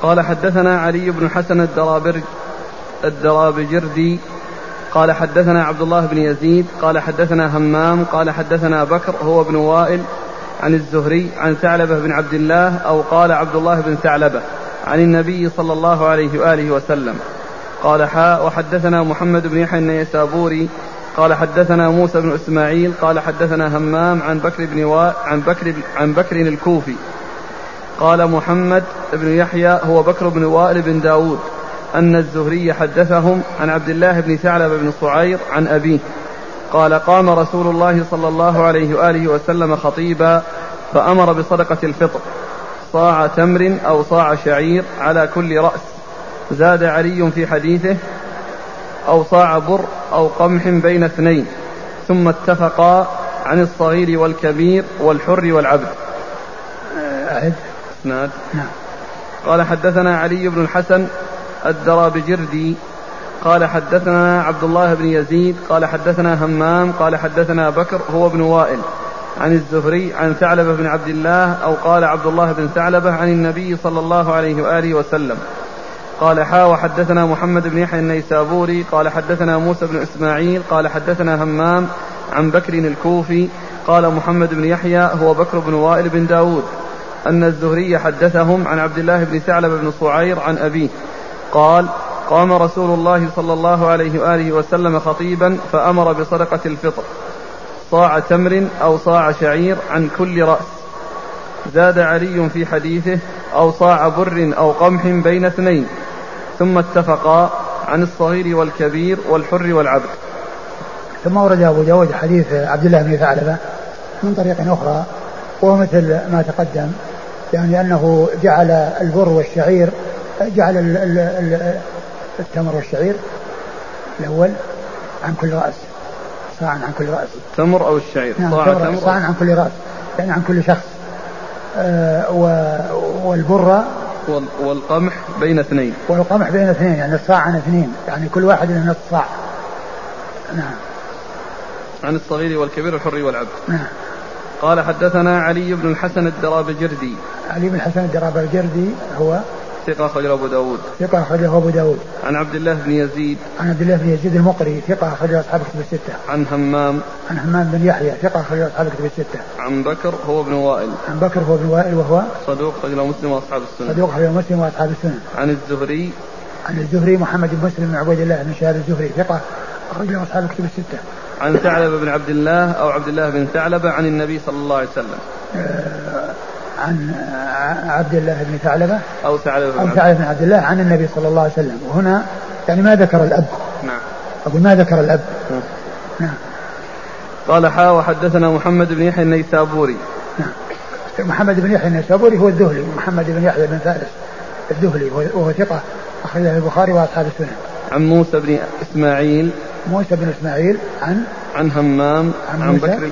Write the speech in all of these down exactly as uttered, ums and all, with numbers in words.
قال حدثنا علي بن حسن الدرابر الدرابجردي قال حدثنا عبد الله بن يزيد قال حدثنا همام قال حدثنا بكر هو بن وائل عن الزهري عن ثعلبة بن عبد الله أو قال عبد الله بن ثعلبة عن النبي صلى الله عليه وآله وسلم. قال حاء وحدثنا محمد بن يحيى النيسابوري قال حدثنا موسى بن إسماعيل قال حدثنا همام عن بكر بن وا... عن بكر عن بكر الكوفي قال محمد بن يحيى هو بكر بن وائل بن داود أن الزهري حدثهم عن عبد الله بن ثعلبة بن صعير عن أبيه قال قام رسول الله صلى الله عليه وآله وسلم خطيبا فأمر بصدقة الفطر صاع تمر أو صاع شعير على كل رأس. زاد علي في حديثه أو صاع بر أو قمح بين اثنين ثم اتفقا عن الصغير والكبير والحر والعبد. أعد نعم. قال حدثنا علي بن الحسن الدرابجردي قال حدثنا عبد الله بن يزيد قال حدثنا همام قال حدثنا بكر هو بن وائل عن الزهري عن ثعلبة بن عبد الله أو قال عبد الله بن ثعلبة عن النبي صلى الله عليه وآله وسلم. قال حا وحدثنا محمد بن يحيى النيسابوري قال حدثنا موسى بن إسماعيل قال حدثنا همام عن بكر الكوفي قال محمد بن يحيى هو بكر بن وائل بن داود أن الزهري حدثهم عن عبد الله بن ثعلبة بن صعير عن أبيه قال قام رسول الله صلى الله عليه وآله وسلم خطيبا فأمر بصدقة الفطر صاع تمر أو صاع شعير عن كل رأس. زاد علي في حديثه أو صاع بر أو قمح بين اثنين ثم اتفقا عن الصغير والكبير والحر والعبد. ثم ورد أبو داود حديث عبد الله بن ثعلبة من طريق أخرى وهو مثل ما تقدم يعني أنه جعل البر والشعير جعل ال ال ال التمر والشعير الأول عن كل رأس صاعا عن كل رأس. التمر أو الشعير نعم صاعا عن كل رأس يعني عن كل شخص. آه والبر والقمح بين اثنين والقمح بين اثنين يعني الصاع عن اثنين يعني كل واحد من نصف صاع. نعم. عن الصغير والكبير والحر والعبد. نعم. قال حدثنا علي بن الحسن الدرابجردي. علي بن الحسن الدرابجردي هو ثقة أخرجه أبو داود. ثقة أخرجه أبو داود. عن عبد الله بن يزيد. عن عبد الله بن يزيد المقري ثقة أخرجه أصحاب الكتب الستة. عن همام. عن همام بن يحيى ثقة أخرجه أصحاب الكتب الستة. عن بكر هو ابن وائل. عن بكر هو ابن وائل وهو صدوق أخرجه مسلم وأصحاب السنن. صدوق أخرجه مسلم وأصحاب السنن. عن الزهري. عن الزهري محمد بن مسلم بن عبيد الله بن شهاب الزهري ثقة أخرجه أصحاب الكتب الستة. عن ثعلبة بن عبد الله أو عبد الله بن ثعلبة عن النبي صلى الله عليه وسلم. آه عن عبد الله بن ثعلبة أو ثعلبة أو ثعلبة بن عبد الله عن النبي صلى الله عليه وسلم. وهنا يعني ما ذكر الأب. نعم. أقول ما ذكر الأب. نعم. نعم. قال حا وحدثنا محمد بن يحيى النيسابوري. نعم. محمد بن يحيى النيسابوري هو الذهلي محمد بن يحيى بن فارس الذهلي وهو ثقة أخرجه البخاري وأصحاب السنن. عن موسى بن إسماعيل. موسى بن إسماعيل عن عن همام عن, عن بكر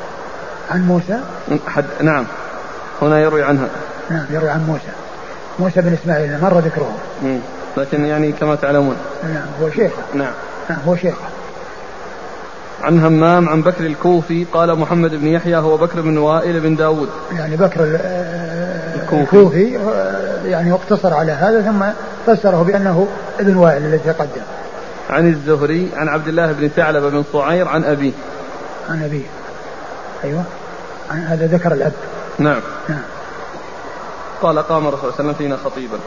عن موسى حد نعم هنا يروي عنها. نعم يروي عن موسى موسى بن إسماعيل مر ذكره. مم. لكن يعني كما تعلمون. نعم هو شيخه. نعم. نعم هو شيخه. عن همام عن بكر الكوفي قال محمد بن يحيى هو بكر بن وائل بن داود. يعني بكر الكوفي, الكوفي يعني اقتصر على هذا ثم فسره بأنه ابن وائل الذي تقدم. عن الزهري عن عبد الله بن ثعلبة بن صعير عن أبيه. عن أبيه أيوة عن هذا ذكر الأب. نعم. نعم. قال قام الرسول صلى الله عليه وسلم فينا خطيبا.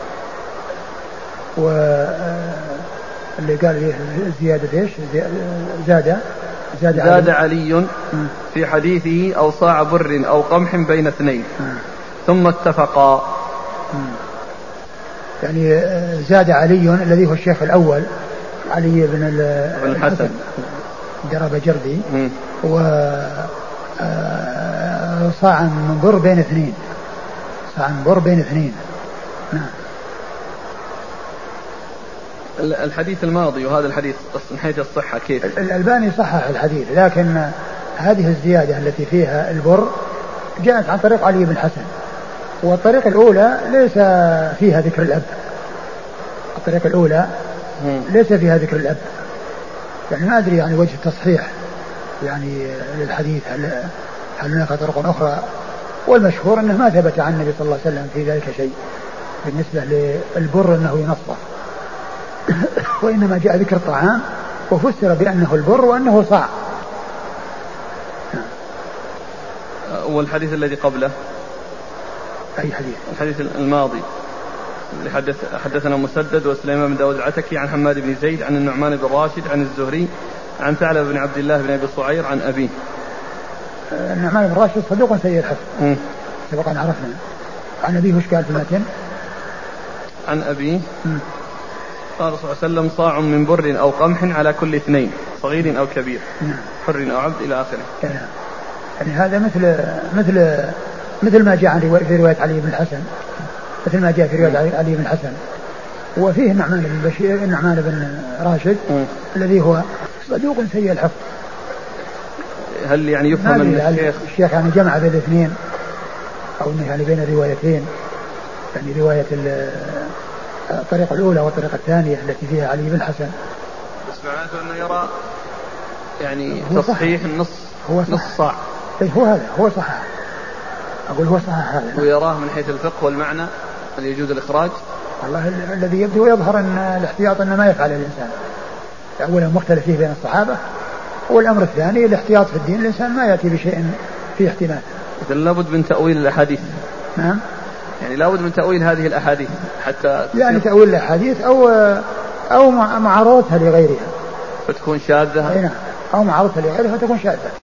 واللي قال زيادة ايش زاد زاد, زاد علي, علي في حديثه أو صاع بر أو قمح بين اثنين م. ثم اتفقا. م. يعني زاد علي الذي هو الشيخ الأول علي بن الحسن الدرابجردي و صاع من بر بين اثنين صاع من بر بين اثنين. نعم. الحديث الماضي وهذا الحديث من حيث الصحة كيف؟ الألباني صحح الحديث لكن هذه الزيادة التي فيها البر جاءت عن طريق علي بن الحسن والطريقة الأولى ليس فيها ذكر الأب. الطريقة الأولى ليس فيها ذكر الأب يعني ما أدري يعني وجه التصحيح يعني للحديث هل, هل هناك طرق أخرى والمشهور أنه ما ثبت عن النبي صلى الله عليه وسلم في ذلك شيء بالنسبة للبر أنه ينصف وإنما جاء ذكر الطعام وفسر بأنه البر وأنه صاع. والحديث الذي قبله أي حديث؟ الحديث الماضي اللي حدث حدثنا مسدد وسليمان بن داود العتكي عن حماد بن زيد عن النعمان بن راشد عن الزهري عن ثعلب بن عبد الله بن أبي صعير عن أبيه. النعمان بن راشد صدوق سيء الحفظ سبق أن عرفنا. عن أبيه وش قال في المتن؟ عن أبيه قال صلى الله عليه وسلم صاع من بر أو قمح على كل اثنين صغير أو كبير حر أو عبد إلى آخره. يعني هذا مثل مثل مثل ما جاء في رواية علي بن الحسن مثل ما جاء في رواية علي بن الحسن. وفيه النعمان بن بشير النعمان بن راشد م. الذي هو صدوق سيء الحفظ. هل يعني يفهم ان الشيخ الشيخ يعني جمع بين الاثنين او انه يعني بين الروايتين يعني رواية الطريقة الأولى والطريقة الثانية التي فيها علي بن الحسن بس معناته انه يرى يعني تصحيح النص هو نص صاع. اي هو هذا هو صح اقول هو صح هذا ويراه من حيث الفقه والمعنى هل يجوز الإخراج؟ والله الذي يبدو ويظهر أن الاحتياط أن ما يفعل الإنسان. أولا مختلف فيه بين الصحابة والأمر الثاني الاحتياط في الدين الإنسان ما يأتي بشيء فيه احتمال. إذن لابد من تأويل الأحاديث. نعم يعني لابد من تأويل هذه الأحاديث حتى يعني تأويل الأحاديث أو أو معارضتها لغيرها فتكون شاذة. نعم أو معارضتها لغيرها فتكون شاذة.